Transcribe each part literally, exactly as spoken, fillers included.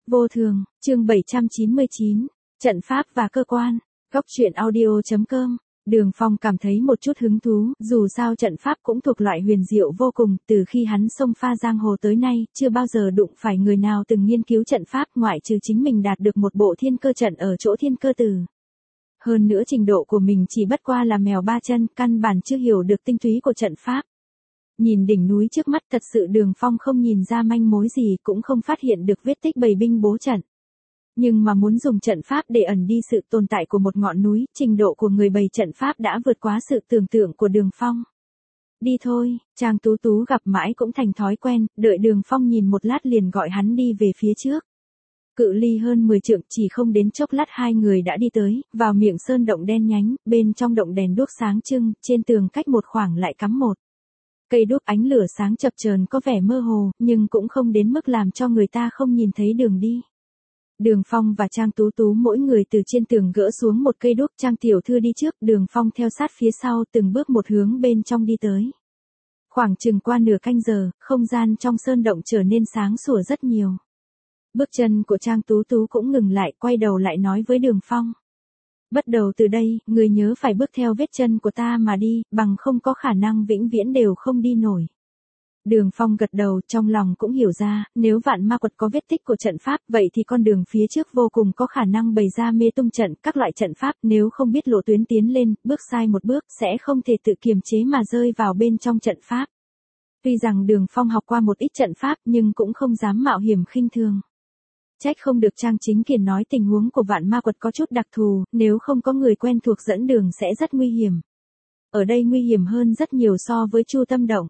Vô thường, chương bảy trăm chín mươi chín, trận pháp và cơ quan, góc truyện audio.com. Đường Phong cảm thấy một chút hứng thú, dù sao trận pháp cũng thuộc loại huyền diệu vô cùng, từ khi hắn xông pha giang hồ tới nay, chưa bao giờ đụng phải người nào từng nghiên cứu trận pháp ngoại trừ chính mình đạt được một bộ thiên cơ trận ở chỗ thiên cơ tử. Hơn nữa trình độ của mình chỉ bất qua là mèo ba chân, căn bản chưa hiểu được tinh túy của trận pháp. Nhìn đỉnh núi trước mắt thật sự Đường Phong không nhìn ra manh mối gì, cũng không phát hiện được vết tích bày binh bố trận. Nhưng mà muốn dùng trận pháp để ẩn đi sự tồn tại của một ngọn núi, trình độ của người bày trận pháp đã vượt quá sự tưởng tượng của Đường Phong. Đi thôi, Trang Tú Tú gặp mãi cũng thành thói quen, đợi Đường Phong nhìn một lát liền gọi hắn đi về phía trước. Cự ly hơn mười trượng, chỉ không đến chốc lát hai người đã đi tới, vào miệng sơn động đen nhánh, bên trong động đèn đuốc sáng trưng, trên tường cách một khoảng lại cắm một cây đuốc, ánh lửa sáng chập chờn có vẻ mơ hồ, nhưng cũng không đến mức làm cho người ta không nhìn thấy đường đi. Đường Phong và Trang Tú Tú mỗi người từ trên tường gỡ xuống một cây đuốc, Trang tiểu thư đi trước, Đường Phong theo sát phía sau, từng bước một hướng bên trong đi tới. Khoảng chừng qua nửa canh giờ, không gian trong sơn động trở nên sáng sủa rất nhiều. Bước chân của Trang Tú Tú cũng ngừng lại, quay đầu lại nói với Đường Phong. Bắt đầu từ đây, người nhớ phải bước theo vết chân của ta mà đi, bằng không có khả năng vĩnh viễn đều không đi nổi. Đường Phong gật đầu, trong lòng cũng hiểu ra, nếu vạn ma quật có vết tích của trận pháp, vậy thì con đường phía trước vô cùng có khả năng bày ra mê tung trận, các loại trận pháp, nếu không biết lộ tuyến tiến lên, bước sai một bước, sẽ không thể tự kiềm chế mà rơi vào bên trong trận pháp. Tuy rằng Đường Phong học qua một ít trận pháp, nhưng cũng không dám mạo hiểm khinh thường. Trách không được Trang Chính Kiền nói tình huống của vạn ma quật có chút đặc thù, nếu không có người quen thuộc dẫn đường sẽ rất nguy hiểm. Ở đây nguy hiểm hơn rất nhiều so với Chu Tâm Động.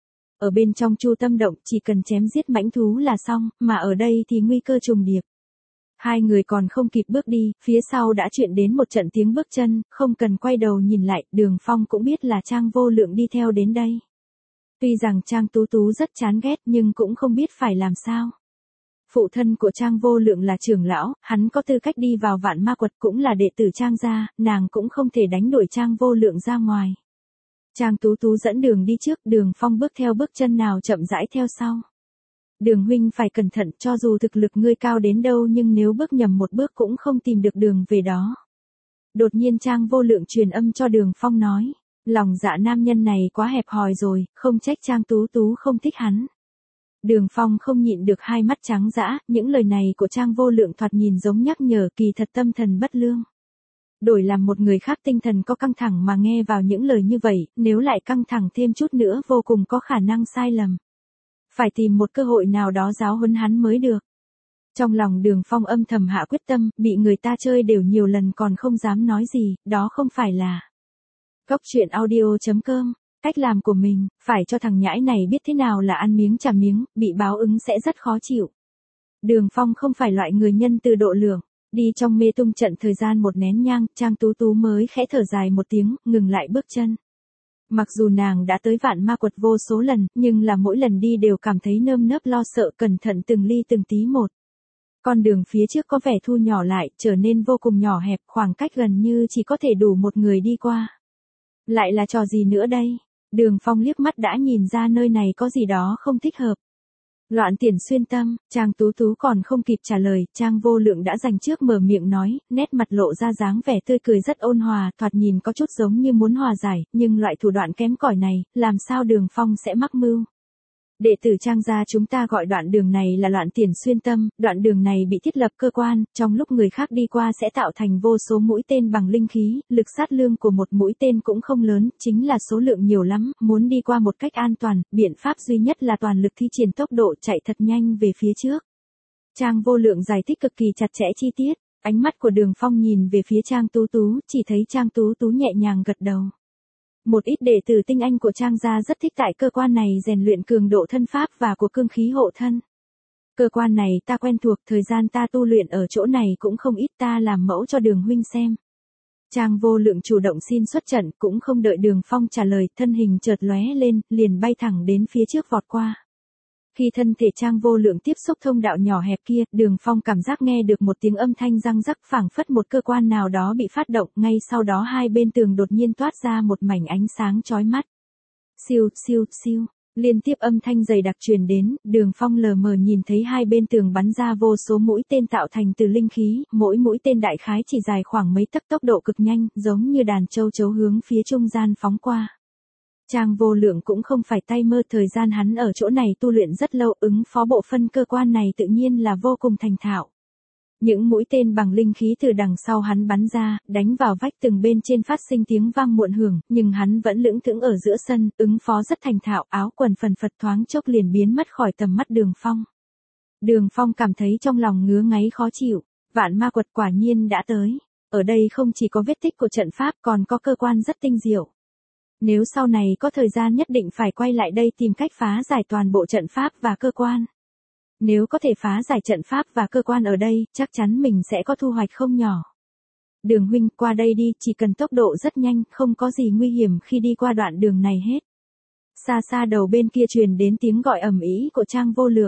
Ở bên trong Chu Tâm Động chỉ cần chém giết mãnh thú là xong, mà ở đây thì nguy cơ trùng điệp. Hai người còn không kịp bước đi, phía sau đã chuyện đến một trận tiếng bước chân, không cần quay đầu nhìn lại, Đường Phong cũng biết là Trang Vô Lượng đi theo đến đây. Tuy rằng Trang Tú Tú rất chán ghét nhưng cũng không biết phải làm sao. Phụ thân của Trang Vô Lượng là trưởng lão, hắn có tư cách đi vào vạn ma quật, cũng là đệ tử Trang gia, nàng cũng không thể đánh đuổi Trang Vô Lượng ra ngoài. Trang Tú Tú dẫn đường đi trước, Đường Phong bước theo bước chân nào chậm rãi theo sau. Đường huynh phải cẩn thận, cho dù thực lực ngươi cao đến đâu nhưng nếu bước nhầm một bước cũng không tìm được đường về đó. Đột nhiên Trang Vô Lượng truyền âm cho Đường Phong nói, lòng dạ nam nhân này quá hẹp hòi rồi, không trách Trang Tú Tú không thích hắn. Đường Phong không nhịn được hai mắt trắng dã, những lời này của Trang Vô Lượng thoạt nhìn giống nhắc nhở, kỳ thật tâm thần bất lương. Đổi làm một người khác tinh thần có căng thẳng mà nghe vào những lời như vậy, nếu lại căng thẳng thêm chút nữa vô cùng có khả năng sai lầm. Phải tìm một cơ hội nào đó giáo huấn hắn mới được. Trong lòng Đường Phong âm thầm hạ quyết tâm, bị người ta chơi đều nhiều lần còn không dám nói gì, đó không phải là góc truyện audio.com. Cách làm của mình, phải cho thằng nhãi này biết thế nào là ăn miếng trả miếng, bị báo ứng sẽ rất khó chịu. Đường Phong không phải loại người nhân từ độ lượng, đi trong mê tung trận thời gian một nén nhang, Trang Tú Tú mới khẽ thở dài một tiếng, ngừng lại bước chân. Mặc dù nàng đã tới vạn ma quật vô số lần, nhưng là mỗi lần đi đều cảm thấy nơm nớp lo sợ, cẩn thận từng ly từng tí một. Con đường phía trước có vẻ thu nhỏ lại, trở nên vô cùng nhỏ hẹp, khoảng cách gần như chỉ có thể đủ một người đi qua. Lại là trò gì nữa đây? Đường Phong liếc mắt đã nhìn ra nơi này có gì đó không thích hợp. Loạn tiền xuyên tâm, Trang Tú Tú còn không kịp trả lời, Trang Vô Lượng đã dành trước mở miệng nói, nét mặt lộ ra dáng vẻ tươi cười rất ôn hòa, thoạt nhìn có chút giống như muốn hòa giải, nhưng loại thủ đoạn kém cỏi này, làm sao Đường Phong sẽ mắc mưu. Đệ tử Trang gia chúng ta gọi đoạn đường này là loạn tiền xuyên tâm, đoạn đường này bị thiết lập cơ quan, trong lúc người khác đi qua sẽ tạo thành vô số mũi tên bằng linh khí, lực sát lương của một mũi tên cũng không lớn, chính là số lượng nhiều lắm, muốn đi qua một cách an toàn, biện pháp duy nhất là toàn lực thi triển tốc độ chạy thật nhanh về phía trước. Trang Vô Lượng giải thích cực kỳ chặt chẽ chi tiết, ánh mắt của Đường Phong nhìn về phía Trang Tú Tú, chỉ thấy Trang Tú Tú nhẹ nhàng gật đầu. Một ít đệ tử tinh anh của Trang gia rất thích tại cơ quan này rèn luyện cường độ thân pháp và của cương khí hộ thân. Cơ quan này ta quen thuộc, thời gian ta tu luyện ở chỗ này cũng không ít, ta làm mẫu cho Đường huynh xem. Trang Vô Lượng chủ động xin xuất trận, cũng không đợi Đường Phong trả lời, thân hình chợt lóe lên, liền bay thẳng đến phía trước vọt qua. Khi thân thể Trang Vô Lượng tiếp xúc thông đạo nhỏ hẹp kia, Đường Phong cảm giác nghe được một tiếng âm thanh răng rắc, phảng phất một cơ quan nào đó bị phát động, ngay sau đó hai bên tường đột nhiên toát ra một mảnh ánh sáng chói mắt. Siêu, siêu, siêu, Liên tiếp âm thanh dày đặc truyền đến, Đường Phong lờ mờ nhìn thấy hai bên tường bắn ra vô số mũi tên tạo thành từ linh khí, mỗi mũi tên đại khái chỉ dài khoảng mấy tấc, tốc độ cực nhanh, giống như đàn châu chấu hướng phía trung gian phóng qua. Trang Vô Lượng cũng không phải tay mơ, thời gian hắn ở chỗ này tu luyện rất lâu, ứng phó bộ phân cơ quan này tự nhiên là vô cùng thành thạo. Những mũi tên bằng linh khí từ đằng sau hắn bắn ra, đánh vào vách tường bên trên phát sinh tiếng vang muộn hưởng, nhưng hắn vẫn lững thững ở giữa sân, ứng phó rất thành thạo, áo quần phần phật thoáng chốc liền biến mất khỏi tầm mắt Đường Phong. Đường Phong cảm thấy trong lòng ngứa ngáy khó chịu, vạn ma quật quả nhiên đã tới. Ở đây không chỉ có vết tích của trận pháp còn có cơ quan rất tinh diệu. Nếu sau này có thời gian nhất định phải quay lại đây tìm cách phá giải toàn bộ trận pháp và cơ quan. Nếu có thể phá giải trận pháp và cơ quan ở đây, chắc chắn mình sẽ có thu hoạch không nhỏ. Đường huynh, qua đây đi, chỉ cần tốc độ rất nhanh, không có gì nguy hiểm khi đi qua đoạn đường này hết. Xa xa đầu bên kia truyền đến tiếng gọi ầm ĩ của Trang Vô Lượng.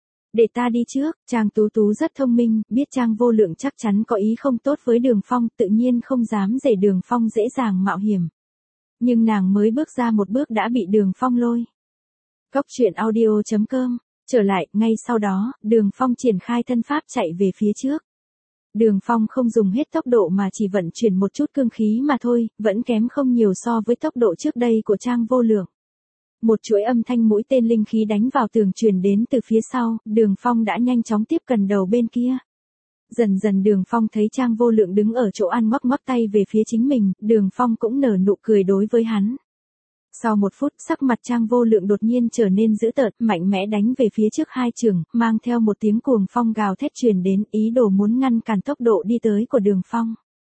Để ta đi trước, Trang Tú Tú rất thông minh, biết Trang Vô Lượng chắc chắn có ý không tốt với Đường Phong, tự nhiên không dám để Đường Phong dễ dàng mạo hiểm. Nhưng nàng mới bước ra một bước đã bị Đường Phong lôi. Cốc truyện audio chấm com. Trở lại, ngay sau đó, Đường Phong triển khai thân pháp chạy về phía trước. Đường Phong không dùng hết tốc độ mà chỉ vận chuyển một chút cương khí mà thôi, vẫn kém không nhiều so với tốc độ trước đây của Trang Vô Lượng. Một chuỗi âm thanh mũi tên linh khí đánh vào tường truyền đến từ phía sau, Đường Phong đã nhanh chóng tiếp cận đầu bên kia. Dần dần Đường Phong thấy Trang Vô Lượng đứng ở chỗ ăn ngoắc ngoắc tay về phía chính mình, Đường Phong cũng nở nụ cười đối với hắn. Sau một phút, sắc mặt Trang Vô Lượng đột nhiên trở nên dữ tợn, mạnh mẽ đánh về phía trước hai chưởng, mang theo một tiếng cuồng phong gào thét truyền đến, ý đồ muốn ngăn cản tốc độ đi tới của Đường Phong.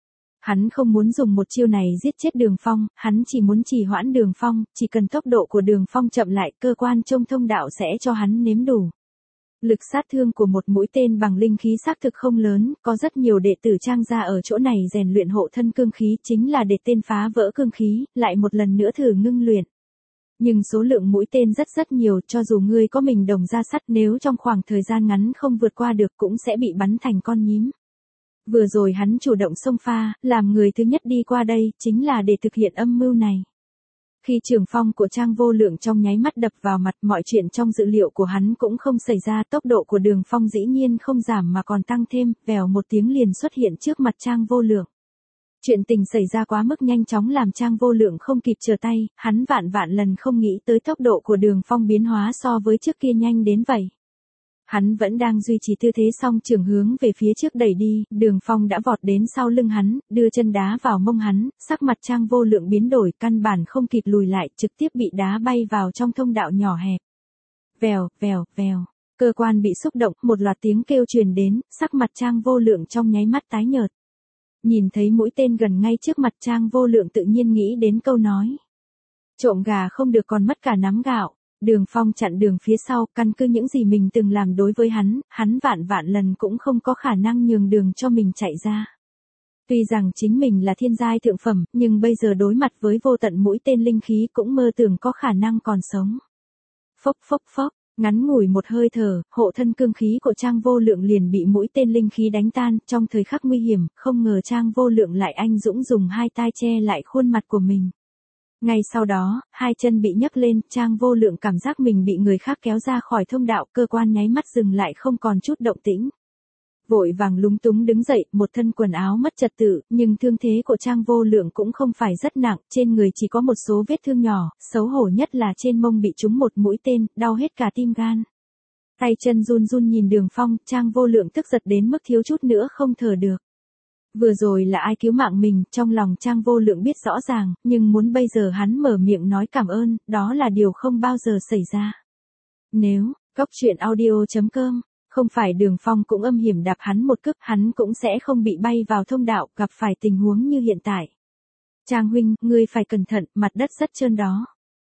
Hắn không muốn dùng một chiêu này giết chết Đường Phong, hắn chỉ muốn trì hoãn Đường Phong, chỉ cần tốc độ của Đường Phong chậm lại, cơ quan trong thông đạo sẽ cho hắn nếm đủ. Lực sát thương của một mũi tên bằng linh khí xác thực không lớn, có rất nhiều đệ tử Trang gia ở chỗ này rèn luyện hộ thân cương khí, chính là để tên phá vỡ cương khí, lại một lần nữa thử ngưng luyện. Nhưng số lượng mũi tên rất rất nhiều, cho dù ngươi có mình đồng ra sắt, nếu trong khoảng thời gian ngắn không vượt qua được cũng sẽ bị bắn thành con nhím. Vừa rồi hắn chủ động xông pha, làm người thứ nhất đi qua đây, chính là để thực hiện âm mưu này. Khi trường phong của Trang Vô Lượng trong nháy mắt đập vào mặt, mọi chuyện trong dự liệu của hắn cũng không xảy ra, tốc độ của Đường Phong dĩ nhiên không giảm mà còn tăng thêm, vèo một tiếng liền xuất hiện trước mặt Trang Vô Lượng. Chuyện tình xảy ra quá mức nhanh chóng làm Trang Vô Lượng không kịp trở tay, hắn vạn vạn lần không nghĩ tới tốc độ của Đường Phong biến hóa so với trước kia nhanh đến vậy. Hắn vẫn đang duy trì tư thế song trường hướng về phía trước đẩy đi, Đường Phong đã vọt đến sau lưng hắn, đưa chân đá vào mông hắn, sắc mặt Trang Vô Lượng biến đổi, căn bản không kịp lùi lại, trực tiếp bị đá bay vào trong thông đạo nhỏ hẹp. Vèo, vèo, vèo, cơ quan bị xúc động, một loạt tiếng kêu truyền đến, sắc mặt Trang Vô Lượng trong nháy mắt tái nhợt. Nhìn thấy mũi tên gần ngay trước mặt, Trang Vô Lượng tự nhiên nghĩ đến câu nói: trộm gà không được còn mất cả nắm gạo. Đường Phong chặn đường phía sau, căn cứ những gì mình từng làm đối với hắn, hắn vạn vạn lần cũng không có khả năng nhường đường cho mình chạy ra. Tuy rằng chính mình là thiên giai thượng phẩm, nhưng bây giờ đối mặt với vô tận mũi tên linh khí cũng mơ tưởng có khả năng còn sống. Phốc phốc phốc, ngắn ngủi một hơi thở, hộ thân cương khí của Trang Vô Lượng liền bị mũi tên linh khí đánh tan, trong thời khắc nguy hiểm, không ngờ Trang Vô Lượng lại anh dũng dùng hai tay che lại khuôn mặt của mình. Ngay sau đó, hai chân bị nhấc lên, Trang Vô Lượng cảm giác mình bị người khác kéo ra khỏi thông đạo, cơ quan nháy mắt dừng lại không còn chút động tĩnh. Vội vàng lúng túng đứng dậy, một thân quần áo mất trật tự, nhưng thương thế của Trang Vô Lượng cũng không phải rất nặng, trên người chỉ có một số vết thương nhỏ, xấu hổ nhất là trên mông bị trúng một mũi tên, đau hết cả tim gan. Tay chân run run nhìn Đường Phong, Trang Vô Lượng tức giận đến mức thiếu chút nữa không thở được. Vừa rồi là ai cứu mạng mình, trong lòng Trang Vô Lượng biết rõ ràng, nhưng muốn bây giờ hắn mở miệng nói cảm ơn, đó là điều không bao giờ xảy ra. Nếu, cốc truyện audio chấm com, không phải Đường Phong cũng âm hiểm đạp hắn một cước, hắn cũng sẽ không bị bay vào thông đạo, gặp phải tình huống như hiện tại. Trang huynh, ngươi phải cẩn thận, mặt đất rất trơn đó.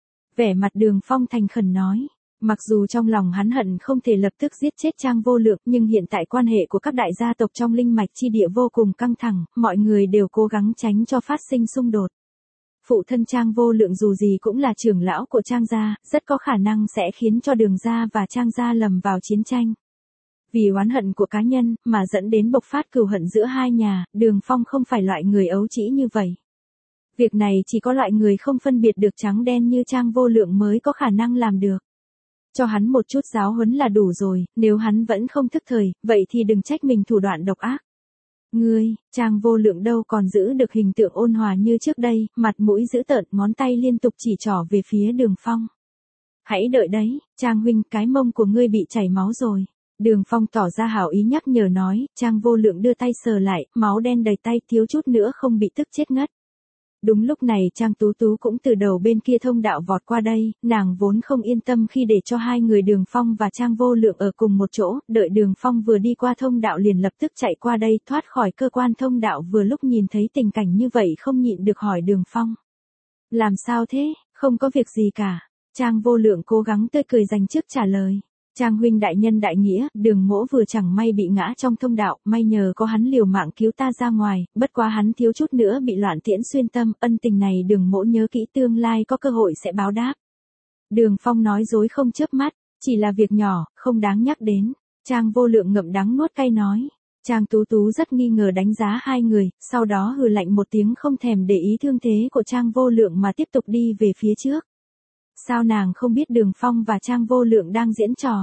Vẻ mặt Đường Phong thành khẩn nói. Mặc dù trong lòng hắn hận không thể lập tức giết chết Trang Vô Lượng, nhưng hiện tại quan hệ của các đại gia tộc trong linh mạch chi địa vô cùng căng thẳng, mọi người đều cố gắng tránh cho phát sinh xung đột. Phụ thân Trang Vô Lượng dù gì cũng là trưởng lão của Trang gia, rất có khả năng sẽ khiến cho Đường gia và Trang gia lầm vào chiến tranh. Vì oán hận của cá nhân, mà dẫn đến bộc phát cừu hận giữa hai nhà, Đường Phong không phải loại người ấu trĩ như vậy. Việc này chỉ có loại người không phân biệt được trắng đen như Trang Vô Lượng mới có khả năng làm được. Cho hắn một chút giáo huấn là đủ rồi, nếu hắn vẫn không thức thời, vậy thì đừng trách mình thủ đoạn độc ác. Ngươi, Trang Vô Lượng đâu còn giữ được hình tượng ôn hòa như trước đây, mặt mũi dữ tợn, ngón tay liên tục chỉ trỏ về phía Đường Phong. Hãy đợi đấy, Trang huynh, cái mông của ngươi bị chảy máu rồi. Đường Phong tỏ ra hảo ý nhắc nhở nói, Trang Vô Lượng đưa tay sờ lại, máu đen đầy tay, thiếu chút nữa không bị tức chết ngất. Đúng lúc này Trang Tú Tú cũng từ đầu bên kia thông đạo vọt qua đây, nàng vốn không yên tâm khi để cho hai người Đường Phong và Trang Vô Lượng ở cùng một chỗ, đợi Đường Phong vừa đi qua thông đạo liền lập tức chạy qua đây thoát khỏi cơ quan thông đạo, vừa lúc nhìn thấy tình cảnh như vậy không nhịn được hỏi Đường Phong. Làm sao thế, không có việc gì cả. Trang Vô Lượng cố gắng tươi cười dành trước trả lời. Trang huynh đại nhân đại nghĩa, Đường mỗ vừa chẳng may bị ngã trong thông đạo, may nhờ có hắn liều mạng cứu ta ra ngoài, bất quá hắn thiếu chút nữa bị loạn tiễn xuyên tâm, ân tình này Đường mỗ nhớ kỹ, tương lai có cơ hội sẽ báo đáp. Đường Phong nói dối không chớp mắt, chỉ là việc nhỏ, không đáng nhắc đến. Trang Vô Lượng ngậm đắng nuốt cay nói. Trang Tú Tú rất nghi ngờ đánh giá hai người, sau đó hừ lạnh một tiếng không thèm để ý thương thế của Trang Vô Lượng mà tiếp tục đi về phía trước. Sao nàng không biết Đường Phong và Trang Vô Lượng đang diễn trò?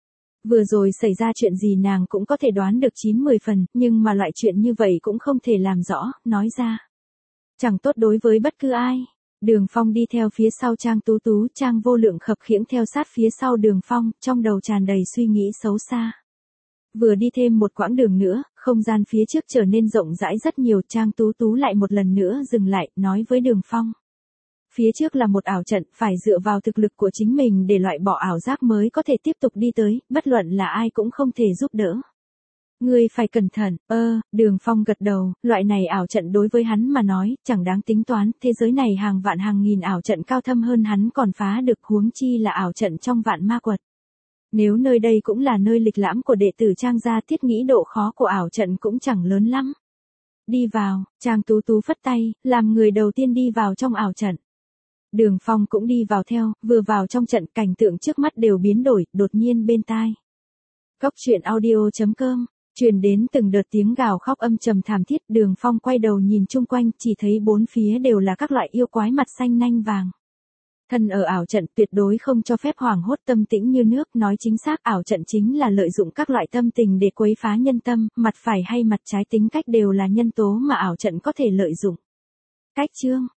Vừa rồi xảy ra chuyện gì nàng cũng có thể đoán được chín mười phần, nhưng mà loại chuyện như vậy cũng không thể làm rõ, nói ra. Chẳng tốt đối với bất cứ ai. Đường Phong đi theo phía sau Trang Tú Tú, Trang Vô Lượng khập khiễng theo sát phía sau Đường Phong, trong đầu tràn đầy suy nghĩ xấu xa. Vừa đi thêm một quãng đường nữa, không gian phía trước trở nên rộng rãi rất nhiều, Trang Tú Tú lại một lần nữa dừng lại, nói với Đường Phong. Phía trước là một ảo trận, phải dựa vào thực lực của chính mình để loại bỏ ảo giác mới có thể tiếp tục đi tới, bất luận là ai cũng không thể giúp đỡ. Ngươi phải cẩn thận, ơ, Đường Phong gật đầu, loại này ảo trận đối với hắn mà nói, chẳng đáng tính toán, thế giới này hàng vạn hàng nghìn ảo trận cao thâm hơn hắn còn phá được, huống chi là ảo trận trong vạn ma quật. Nếu nơi đây cũng là nơi lịch lãm của đệ tử Trang gia, thiết nghĩ độ khó của ảo trận cũng chẳng lớn lắm. Đi vào, Trang Tú Tú phất tay, làm người đầu tiên đi vào trong ảo trận. Đường Phong cũng đi vào theo, vừa vào trong trận cảnh tượng trước mắt đều biến đổi, đột nhiên bên tai. Cốc truyện audio chấm com, truyền đến từng đợt tiếng gào khóc âm trầm thảm thiết, Đường Phong quay đầu nhìn chung quanh, chỉ thấy bốn phía đều là các loại yêu quái mặt xanh nanh vàng. Thân ở ảo trận tuyệt đối không cho phép hoảng hốt tâm tĩnh như nước, nói chính xác ảo trận chính là lợi dụng các loại tâm tình để quấy phá nhân tâm, mặt phải hay mặt trái tính cách đều là nhân tố mà ảo trận có thể lợi dụng. Cách chương